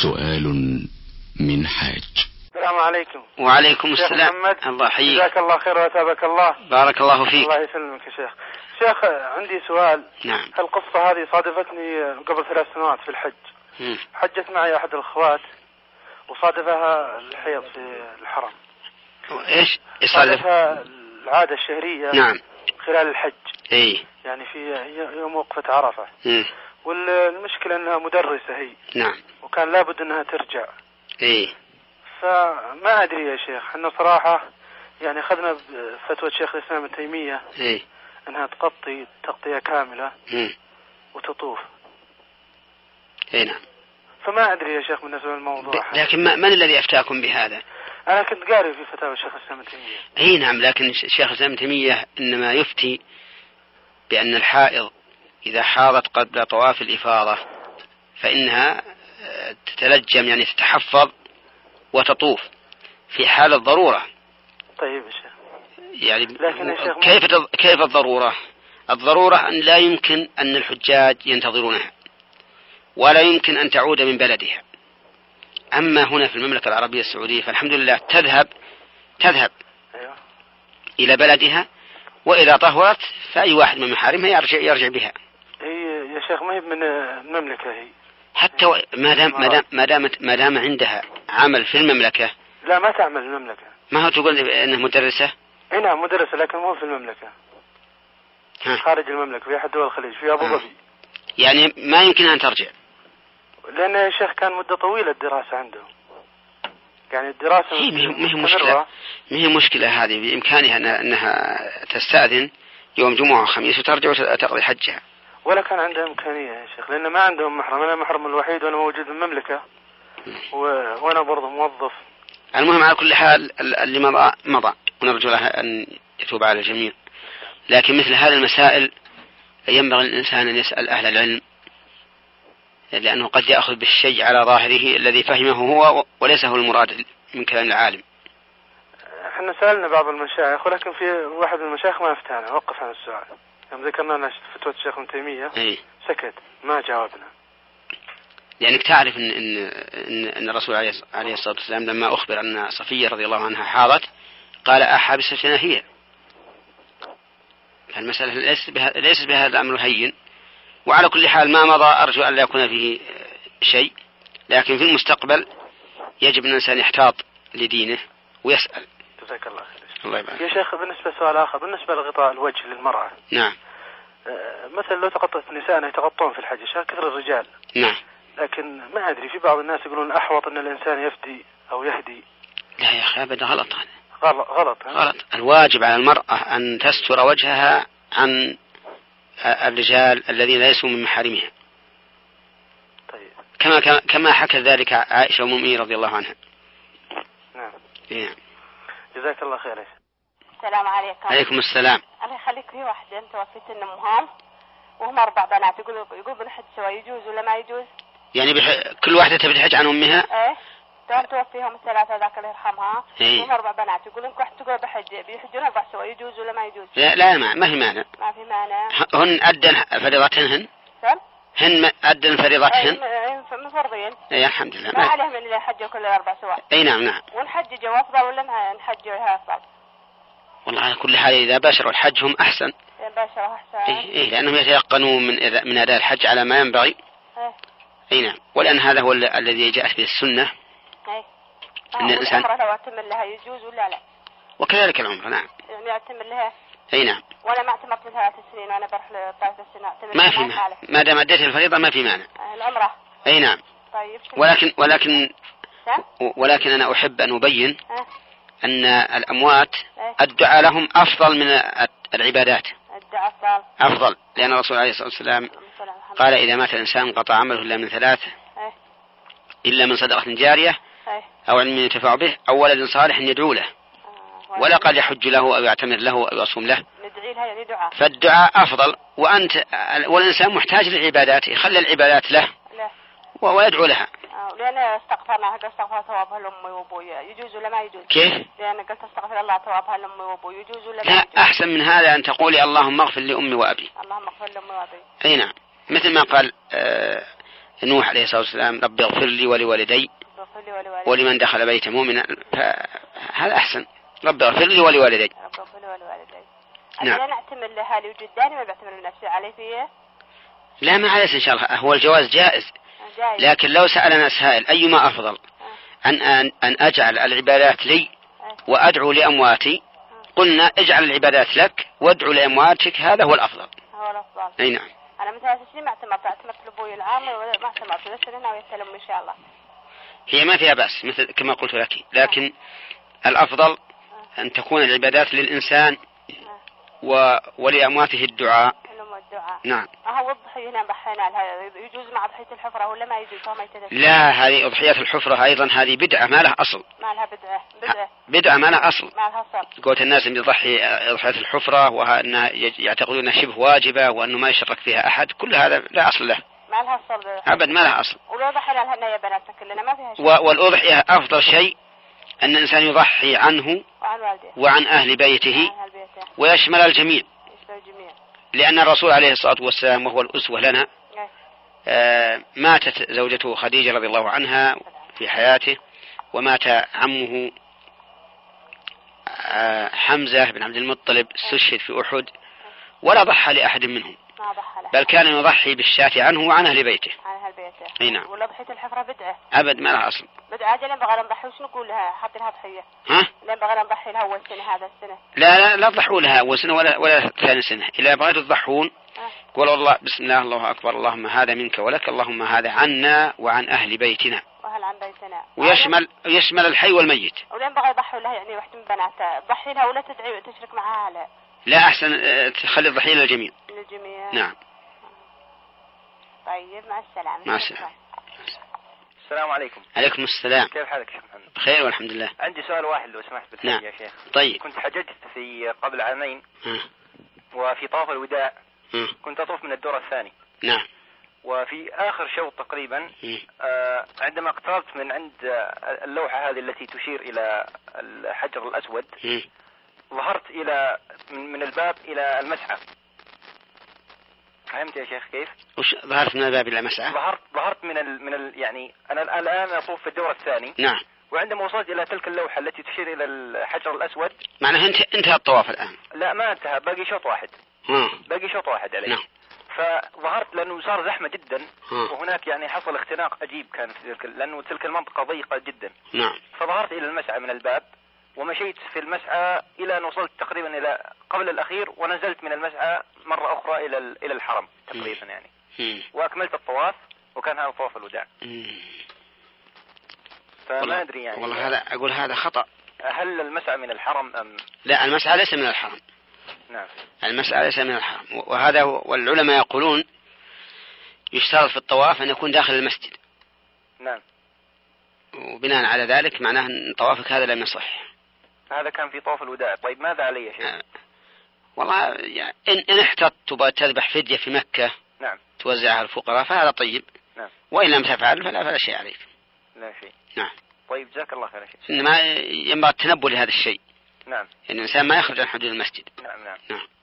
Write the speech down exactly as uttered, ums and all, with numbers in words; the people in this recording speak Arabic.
سؤال من حاج. السلام عليكم. وعليكم السلام. الله يحييك. جزاك الله خير وتابك الله. بارك الله فيك. الله يسلمك يا شيخ. شيخ عندي سؤال. نعم. القصة هذه صادفتني قبل ثلاث سنوات في الحج. م. حجت معي أحد الأخوات وصادفها الحيض في الحرم. إيش؟ صادفها العادة الشهرية. نعم. خلال الحج. إيه. يعني في يوم وقفة عرفة. م. والمشكلة أنها مدرسة هي. نعم. وكان لابد أنها ترجع. إيه. فما أدري يا شيخ، إحنا صراحة يعني أخذنا بفتوى شيخ الإسلام ابن تيمية. إيه. أنها تغطي تغطية كاملة. م. وتطوف. إيه نعم. فما أدري يا شيخ بالنسبة للموضوع. لكن ما من الذي أفتاكم بهذا؟ أنا كنت قارئ في فتاوى شيخ الإسلام ابن تيمية. إيه نعم، لكن شيخ الإسلام ابن تيمية إنما يفتي بأن الحائض إذا حاضت قبل طواف الإفاضة فإنها تتلجم، يعني تتحفظ وتطوف في حال الضرورة. طيب يا شيخ. يعني لكن يا شيخ كيف كيف الضرورة؟ الضرورة أن لا يمكن أن الحجاج ينتظرونها ولا يمكن أن تعود من بلدها. أما هنا في المملكة العربية السعودية فالحمد لله تذهب تذهب أيوة. إلى بلدها، وإذا طهرت فأي واحد من محارمها يرجع يرجع بها. هي يا شيخ ما هي من المملكة هي. حتى ما دام ما دام ما دامت ما دام عندها عمل في المملكة. لا ما تعمل في المملكة. ما هو تقول إنها مدرسة؟ إيه نعم مدرسة، لكن مو في المملكة. ها. خارج المملكة في أحد دول الخليج في أبو ظبي. يعني ما يمكن أن ترجع. لأن يا شيخ كان مدة طويلة الدراسة عنده. يعني الدراسة هي ما هي مشكلة ما هي مشكلة هذه، بإمكانها أنها تستأذن يوم جمعة وخميس وترجع وتقضي حجها. ولا كان عندها إمكانية يا شيخ، لأن ما عندهم محرم. أنا محرم الوحيد وأنا موجود في المملكة و... وأنا برضه موظف. المهم على كل حال اللي مضى مضى، ونرجو له أن يتوب على الجميع. لكن مثل هذه المسائل ينبغي الإنسان أن يسأل أهل العلم، لأنه قد يأخذ بالشيء على ظاهره الذي فهمه هو وليس هو المراد من كلام العالم. احنا سألنا بعض المشايخ، ولكن في واحد من المشايخ ما افتانا، وقف عن السؤال. يوم ذكرنا لنا فتوى الشيخ ابن تيمية أي. سكت ما جاوبنا. لأنك تعرف إن إن إن, إن الرسول عليه الصلاة والسلام لما أخبر أن صفية رضي الله عنها حاضت قال أحابستنا هي. فالمسألة ليست بها ليست بهذا الأمر الهين. وعلى كل حال ما مضى أرجو أن لا يكون فيه شيء، لكن في المستقبل يجب أن الإنسان يحتاط لدينه ويسأل. جزاك الله خير. الله يبارك. يا شيخ بالنسبة لسؤال آخر، بالنسبة لغطاء الوجه للمرأة. نعم. آه مثلا لو تغطت نساء يتغطون في الحج كثر الرجال. نعم. لكن ما أدري في بعض الناس يقولون أحوط أن الإنسان يفدي أو يهدي. لا يا أخي أبدا غلط هذا. غلط غلط. غلط. الواجب على المرأة أن تستر وجهها عن الرجال الذين ليسوا من محارمها. طيب. كما كما حكى ذلك عائشة أم المؤمنين رضي الله عنها. نعم. نعم. جزاك الله خير. السلام عليكم. عليكم السلام. الله يخليك، في واحدة أنت وفيت إن أمهم وهم أربع بنات، يقول يقول بالحج سوا يجوز ولا ما يجوز؟ يعني بح... كل واحدة تبي تحج عن أمها؟ إيه. تم توفيهم الثلاثة ذاك الله يرحمها. إيه. هم أربع بنات، يقول إنك واحد تقول بحج بيحجون أربع سوا يجوز ولا ما يجوز؟ لا لا ما, ما في مانع. ما في مانع. هن أدن فريضتهن. سم؟ هن أدن فريضتهن. إيه مفرضين. إيه الحمد لله. ما عليهم من اللي حجوا كل أربع سوا. أي نعم نعم. ونحججوا أفضل ولا ما نحجوا أفضل؟ والله على كل حال إذا باشروا الحج هم أحسن. باشروا أحسن. إيه إيه لأنهم يتيقنون من إذا من أداء الحج على ما ينبغي. إيه. أي نعم. ولأن هذا هو الذي جاءت به السنة. إيه. إن الإنسان. العمرة لو أتمر لها يجوز ولا لا؟ وكذلك العمرة نعم. يعني أتمر لها. أي نعم. ولا ما اعتمرت ثلاث سنين وأنا بروح لثلاث سنين. ما في مانع. ما دام أديت الفريضة ما في مانع. العمرة. أي نعم. طيب. ولكن ولكن سم؟ ولكن أنا أحب أن أبين أه؟ أن الأموات أه؟ الدعاء لهم أفضل من العبادات. الدعاء أفضل. أفضل لأن الرسول عليه الصلاة والسلام قال إذا مات الإنسان قطع عمله إلا من ثلاث أه؟ إلا من صدقة جارية أه؟ أو علم ينتفع به أو ولد صالح يدعو له أه ولا قد يحج له أو يعتمر له أو يصوم له. ندعي لها يعني دعاء. فالدعاء أفضل، وأنت والإنسان محتاج للعبادات يخلي العبادات له لا. ويدعو لها. لأن استغفرنا قلت استغفر ثوابها لأمي وأبوي يجوز ولا ما يجوز؟ كيف؟ لأن قلت استغفر الله ثوابها لأمي وأبوي يجوز ولا ما لا يجوز؟ أحسن من هذا أن تقولي اللهم اغفر لأمي وأبي. اللهم اغفر لأمي وأبي. أي نعم. مثل ما قال آه نوح عليه الصلاة والسلام ربي اغفر لي ولوالدي ولمن دخل بيت مؤمنا، هذا أحسن. ربي اغفر لي ولوالدي. نعم. أنا نعتمد لها لوجداني ما بعتمد نفسي عليه فيه. لا ما عليه إن شاء الله، هو الجواز جائز. جائز. لكن لو سألنا سائل أيما أفضل أن أن أن أجعل العبادات لي وأدعو لأمواتي، قلنا اجعل العبادات لك وادعو لأمواتك، هذا هو الأفضل. هو الأفضل. أي نعم. أنا مثلا شيء ما اعتمدت اعتمدت لأبوي العام وما اعتمدت بس هنا ويتلم إن شاء الله. هي ما فيها بأس مثل كما قلت لك، لكن آه. الأفضل آه. أن تكون العبادات للإنسان آه. ولأمواته الدعاء. الدعاء. نعم. أهو الضحية هنا بحينا لها يجوز مع ضحية الحفرة ولا ما يجوز؟ ما لا هذه أضحية الحفرة أيضا هذه بدعة ما لها أصل. ما لها بدعة. بدعة. بدعة ما لها أصل. ما لها أصل. قلت الناس إن يضحي أضحية الحفرة وأنها يعتقدون شبه واجبة وأنه ما يشرك فيها أحد، كل هذا لا أصل له. ما لها أصل. أبد ما لها أصل. ولو ضحينا لها يا بنات كلنا ما فيها شيء. والأضحية أفضل شيء أن الإنسان يضحي عنه وعن والده وعن أهل بيته وعن بيته. ويشمل الجميع. يشمل الجميع. لأن الرسول عليه الصلاة والسلام وهو الأسوة لنا آه ماتت زوجته خديجة رضي الله عنها في حياته، ومات عمه آه حمزة بن عبد المطلب استشهد في أحد، ولا ضحى لأحد منهم، بل كان يضحي بالشاة عنه وعن أهل بيته. عن أهل بيته. أي نعم. ولا ضحية الحفرة بدعة. أبد ما لها أصل. بدعة لين بغى نضحي وش نقول لها حط لها ضحية؟ ها؟ لين بغى نضحي لها أول سنة هذا السنة. لا لا لا تضحوا لها أول سنة ولا ولا ثاني سنة، إذا بغيتوا تضحون قولوا الله بسم الله الله أكبر اللهم هذا منك ولك اللهم هذا عنا وعن أهل بيتنا. وهل عن بيتنا. ويشمل يشمل الحي والميت. ولين بغى يضحوا لها يعني واحدة من بناتها ضحي لها ولا تدعي تشرك معها لا. لا أحسن تخلي الضحية للجميع. للجميع. نعم. طيب مع السلامة. مع السلامة. السلام عليكم. عليكم السلام. كيف حالك شيخ محمد؟ بخير والحمد لله. عندي سؤال واحد لو سمحت بالحج. نعم. يا شيخ. طيب. كنت حججت في قبل عامين. م. وفي طواف الوداع م. كنت أطوف من الدور الثاني. نعم. وفي آخر شوط تقريبا آه عندما اقتربت من عند اللوحة هذه التي تشير إلى الحجر الأسود م. ظهرت إلى من الباب إلى المسعى. فهمت يا شيخ كيف؟ وش ظهرت من الباب إلى المسعى؟ ظهرت ظهرت من ال من ال يعني أنا الآن أطوف في الدور الثاني. نعم. وعندما وصلت إلى تلك اللوحة التي تشير إلى الحجر الأسود. معناه انت انتهى الطواف الآن؟ لا ما انتهى، باقي شوط واحد. ها. باقي شوط واحد عليه. نعم. فظهرت لأنه صار زحمة جدا. ها. وهناك يعني حصل اختناق عجيب كان في تلك لأنه تلك المنطقة ضيقة جدا. نعم. فظهرت إلى المسعى من الباب ومشيت في المسعى إلى أن وصلت تقريبا إلى قبل الأخير، ونزلت من المسعى مرة أخرى إلى إلى الحرم تقريبا يعني. م. وأكملت الطواف وكان هذا طواف الوداع. م. فما أدري يعني. والله هذا أقول هذا خطأ. هل المسعى من الحرم أم؟ لا المسعى ليس من الحرم. نعم. المسعى ليس من الحرم، وهذا والعلماء يقولون يشترط في الطواف أن يكون داخل المسجد. نعم. وبناء على ذلك معناه أن طوافك هذا لم يصح. هذا كان في طواف الوداع. طيب ماذا علي يا شيخ؟ آه. والله يعني إن, إن احتطت تبغى تذبح فدية في مكة. نعم. توزعها على الفقراء فهذا طيب. نعم. وإن لم تفعل فلا فلا شيء عليك. لا شيء. نعم. طيب جزاك الله خير يا شيخ. إنما ينبغي التنبه لهذا الشيء. نعم. إن الإنسان ما يخرج عن حدود المسجد. نعم نعم. نعم.